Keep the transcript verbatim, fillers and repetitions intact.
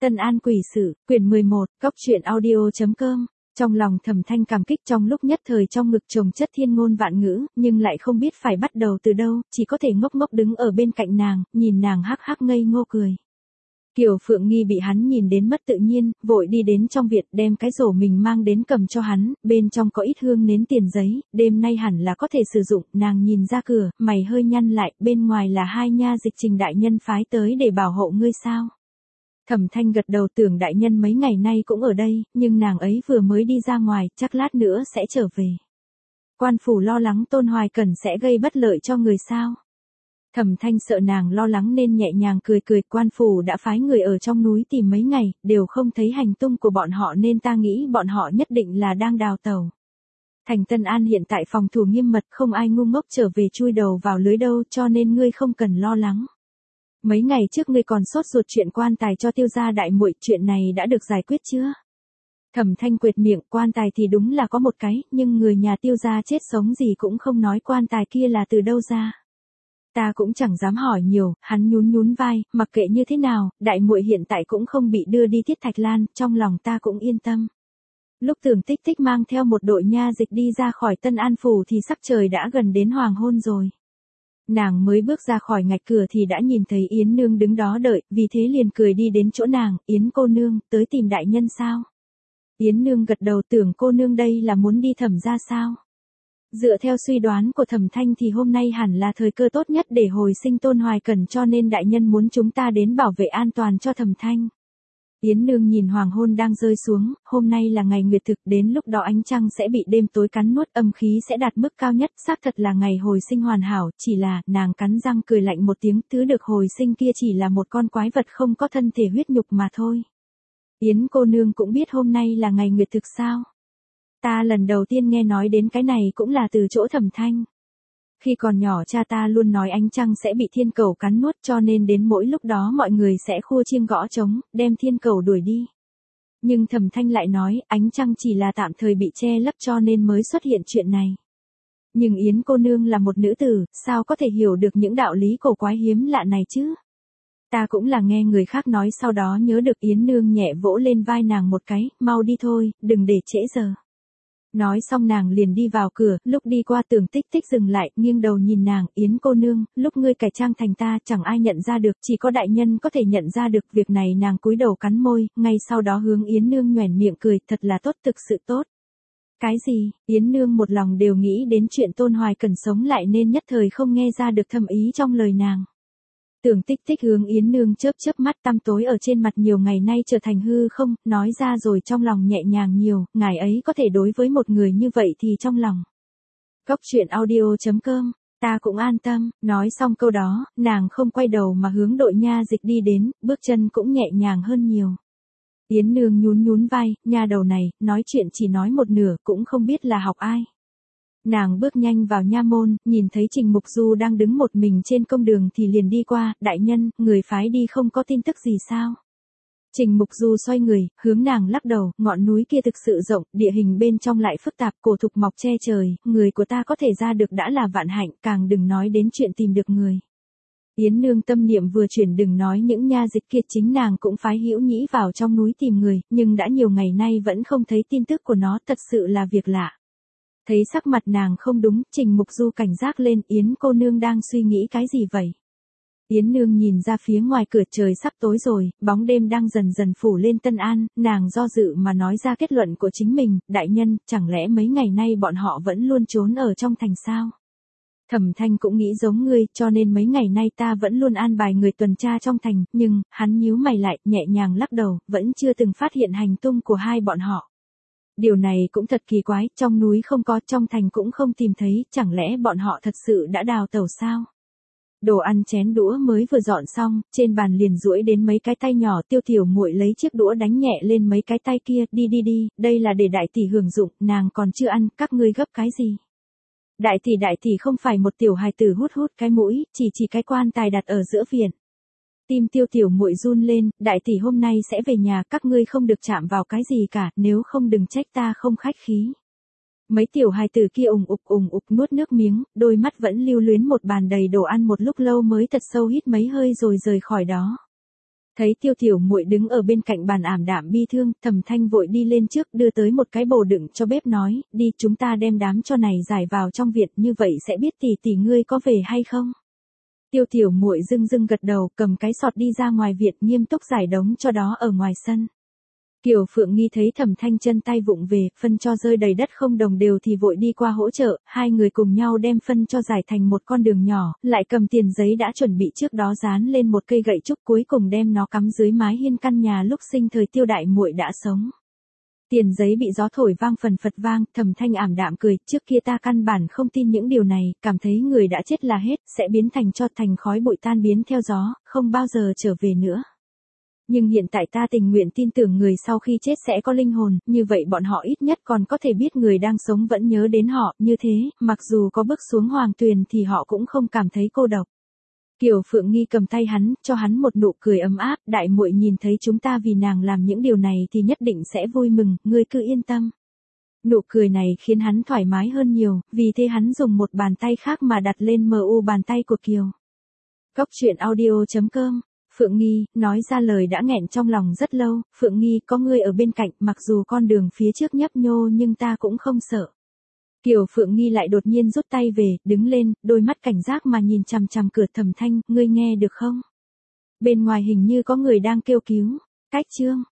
Tân An quỷ sự, quyển mười một, góc truyện audio.com. Trong lòng Thẩm Thanh cảm kích trong lúc nhất thời trong ngực chồng chất thiên ngôn vạn ngữ, nhưng lại không biết phải bắt đầu từ đâu, chỉ có thể ngốc ngốc đứng ở bên cạnh nàng, nhìn nàng hắc hắc ngây ngô cười. Kiều Phượng Nghi bị hắn nhìn đến mất tự nhiên, vội đi đến trong viện đem cái rổ mình mang đến cầm cho hắn, bên trong có ít hương nến tiền giấy, đêm nay hẳn là có thể sử dụng, nàng nhìn ra cửa, mày hơi nhăn lại, bên ngoài là hai nha dịch Trình đại nhân phái tới để bảo hộ ngươi sao. Thẩm Thanh gật đầu, tưởng đại nhân mấy ngày nay cũng ở đây, nhưng nàng ấy vừa mới đi ra ngoài, chắc lát nữa sẽ trở về. Quan phủ lo lắng Tôn Hoài Cẩn sẽ gây bất lợi cho người sao. Thẩm Thanh sợ nàng lo lắng nên nhẹ nhàng cười cười, quan phủ đã phái người ở trong núi tìm mấy ngày, đều không thấy hành tung của bọn họ nên ta nghĩ bọn họ nhất định là đang đào tẩu. Thành Tân An hiện tại phòng thủ nghiêm mật, không ai ngu ngốc trở về chui đầu vào lưới đâu, cho nên ngươi không cần lo lắng. Mấy ngày trước ngươi còn sốt ruột chuyện quan tài cho Tiêu gia đại muội, chuyện này đã được giải quyết chưa? Thẩm Thanh quệt miệng, quan tài thì đúng là có một cái, nhưng người nhà Tiêu gia chết sống gì cũng không nói quan tài kia là từ đâu ra. Ta cũng chẳng dám hỏi nhiều, hắn nhún nhún vai, mặc kệ như thế nào, đại muội hiện tại cũng không bị đưa đi Tiết Thạch Lan, trong lòng ta cũng yên tâm. Lúc Tưởng Tích Tích mang theo một đội nha dịch đi ra khỏi Tân An phủ thì sắc trời đã gần đến hoàng hôn rồi. Nàng mới bước ra khỏi ngạch cửa thì đã nhìn thấy Yến Nương đứng đó đợi, vì thế liền cười đi đến chỗ nàng, Yến cô nương, tới tìm đại nhân sao? Yến Nương gật đầu, tưởng cô nương đây là muốn đi Thẩm gia sao? Dựa theo suy đoán của Thẩm Thanh thì hôm nay hẳn là thời cơ tốt nhất để hồi sinh Tôn Hoài Cẩn, cho nên đại nhân muốn chúng ta đến bảo vệ an toàn cho Thẩm Thanh. Yến Nương nhìn hoàng hôn đang rơi xuống, hôm nay là ngày nguyệt thực, đến lúc đó ánh trăng sẽ bị đêm tối cắn nuốt, âm khí sẽ đạt mức cao nhất, xác thật là ngày hồi sinh hoàn hảo, chỉ là, nàng cắn răng cười lạnh một tiếng, thứ được hồi sinh kia chỉ là một con quái vật không có thân thể huyết nhục mà thôi. Yến cô nương cũng biết hôm nay là ngày nguyệt thực sao? Ta lần đầu tiên nghe nói đến cái này cũng là từ chỗ Thẩm Thanh. Khi còn nhỏ cha ta luôn nói ánh trăng sẽ bị thiên cẩu cắn nuốt, cho nên đến mỗi lúc đó mọi người sẽ khua chiêng gõ trống, đem thiên cẩu đuổi đi. Nhưng Thẩm Thanh lại nói, ánh trăng chỉ là tạm thời bị che lấp cho nên mới xuất hiện chuyện này. Nhưng Yến cô nương là một nữ tử, sao có thể hiểu được những đạo lý cổ quái hiếm lạ này chứ? Ta cũng là nghe người khác nói, sau đó nhớ được. Yến Nương nhẹ vỗ lên vai nàng một cái, mau đi thôi, đừng để trễ giờ. Nói xong nàng liền đi vào cửa, lúc đi qua Tưởng Tích Tích dừng lại, nghiêng đầu nhìn nàng, Yến cô nương, lúc ngươi cải trang thành ta chẳng ai nhận ra được, chỉ có đại nhân có thể nhận ra được, việc này nàng cúi đầu cắn môi, ngay sau đó hướng Yến Nương nhoẻn miệng cười, thật là tốt, thực sự tốt. Cái gì? Yến Nương một lòng đều nghĩ đến chuyện Tôn Hoài Cẩn sống lại nên nhất thời không nghe ra được thâm ý trong lời nàng. Tưởng Tích Tích hướng Yến Nương chớp chớp mắt, tăm tối ở trên mặt nhiều ngày nay trở thành hư không, nói ra rồi trong lòng nhẹ nhàng nhiều, ngài ấy có thể đối với một người như vậy thì trong lòng. Góc truyện audio.com, ta cũng an tâm, nói xong câu đó, nàng không quay đầu mà hướng đội nha dịch đi đến, bước chân cũng nhẹ nhàng hơn nhiều. Yến Nương nhún nhún vai, nha đầu này, nói chuyện chỉ nói một nửa, cũng không biết là học ai. Nàng bước nhanh vào nha môn, nhìn thấy Trình Mục Du đang đứng một mình trên công đường thì liền đi qua, đại nhân, người phái đi không có tin tức gì sao? Trình Mục Du xoay người, hướng nàng lắc đầu, ngọn núi kia thực sự rộng, địa hình bên trong lại phức tạp, cổ thụ mọc che trời, người của ta có thể ra được đã là vạn hạnh, càng đừng nói đến chuyện tìm được người. Yến Nương tâm niệm vừa chuyển, đừng nói những nha dịch kia, chính nàng cũng phái Hữu Nhĩ vào trong núi tìm người, nhưng đã nhiều ngày nay vẫn không thấy tin tức của nó, thật sự là việc lạ. Thấy sắc mặt nàng không đúng, Trình Mục Du cảnh giác lên, Yến cô nương đang suy nghĩ cái gì vậy? Yến Nương nhìn ra phía ngoài cửa, trời sắp tối rồi, bóng đêm đang dần dần phủ lên Tân An, nàng do dự mà nói ra kết luận của chính mình, đại nhân, chẳng lẽ mấy ngày nay bọn họ vẫn luôn trốn ở trong thành sao? Thẩm Thanh cũng nghĩ giống ngươi, cho nên mấy ngày nay ta vẫn luôn an bài người tuần tra trong thành, nhưng, hắn nhíu mày lại, nhẹ nhàng lắc đầu, vẫn chưa từng phát hiện hành tung của hai bọn họ. Điều này cũng thật kỳ quái, trong núi không có, trong thành cũng không tìm thấy, chẳng lẽ bọn họ thật sự đã đào tẩu sao? Đồ ăn chén đũa mới vừa dọn xong, trên bàn liền duỗi đến mấy cái tay nhỏ, Tiêu Tiểu muội lấy chiếc đũa đánh nhẹ lên mấy cái tay kia, đi đi đi, đây là để đại tỷ hưởng dụng, nàng còn chưa ăn, các ngươi gấp cái gì? Đại tỷ đại tỷ không phải một tiểu hài tử hút hút cái mũi, chỉ chỉ cái quan tài đặt ở giữa viện. Tim Tiêu Tiểu muội run lên, đại tỷ hôm nay sẽ về nhà, các ngươi không được chạm vào cái gì cả, nếu không đừng trách ta không khách khí. Mấy tiểu hài tử kia ùng ục ùng ục nuốt nước miếng, đôi mắt vẫn lưu luyến một bàn đầy đồ ăn, một lúc lâu mới thật sâu hít mấy hơi rồi rời khỏi đó. Thấy Tiêu Tiểu Muội đứng ở bên cạnh bàn ảm đạm bi thương, Thẩm Thanh vội đi lên trước đưa tới một cái bồ đựng cho bếp nói, đi chúng ta đem đám cho này giải vào trong viện, như vậy sẽ biết tỷ tỷ ngươi có về hay không. Tiêu Tiểu Muội dưng dưng gật đầu, cầm cái sọt đi ra ngoài viện, nghiêm túc giải đống cho đó ở ngoài sân. Kiều Phượng Nghi thấy Thẩm Thanh chân tay vụng về, phân cho rơi đầy đất không đồng đều thì vội đi qua hỗ trợ, hai người cùng nhau đem phân cho giải thành một con đường nhỏ, lại cầm tiền giấy đã chuẩn bị trước đó dán lên một cây gậy trúc, cuối cùng đem nó cắm dưới mái hiên căn nhà lúc sinh thời Tiêu đại muội đã sống. Tiền giấy bị gió thổi vang phần phật vang, Thẩm Thanh ảm đạm cười, trước kia ta căn bản không tin những điều này, cảm thấy người đã chết là hết, sẽ biến thành tro thành khói bụi tan biến theo gió, không bao giờ trở về nữa. Nhưng hiện tại ta tình nguyện tin tưởng người sau khi chết sẽ có linh hồn, như vậy bọn họ ít nhất còn có thể biết người đang sống vẫn nhớ đến họ, như thế, mặc dù có bước xuống hoàng tuyền thì họ cũng không cảm thấy cô độc. Kiều Phượng Nghi cầm tay hắn, cho hắn một nụ cười ấm áp, đại muội nhìn thấy chúng ta vì nàng làm những điều này thì nhất định sẽ vui mừng, ngươi cứ yên tâm. Nụ cười này khiến hắn thoải mái hơn nhiều, vì thế hắn dùng một bàn tay khác mà đặt lên mờ u bàn tay của Kiều. Góc truyện audio chấm com. Phượng Nghi, nói ra lời đã nghẹn trong lòng rất lâu, Phượng Nghi có ngươi ở bên cạnh, mặc dù con đường phía trước nhấp nhô nhưng ta cũng không sợ. Kiều Phượng Nghi lại đột nhiên rút tay về, đứng lên, đôi mắt cảnh giác mà nhìn chằm chằm cửa Thẩm Thanh, ngươi nghe được không? Bên ngoài hình như có người đang kêu cứu. Cách chương.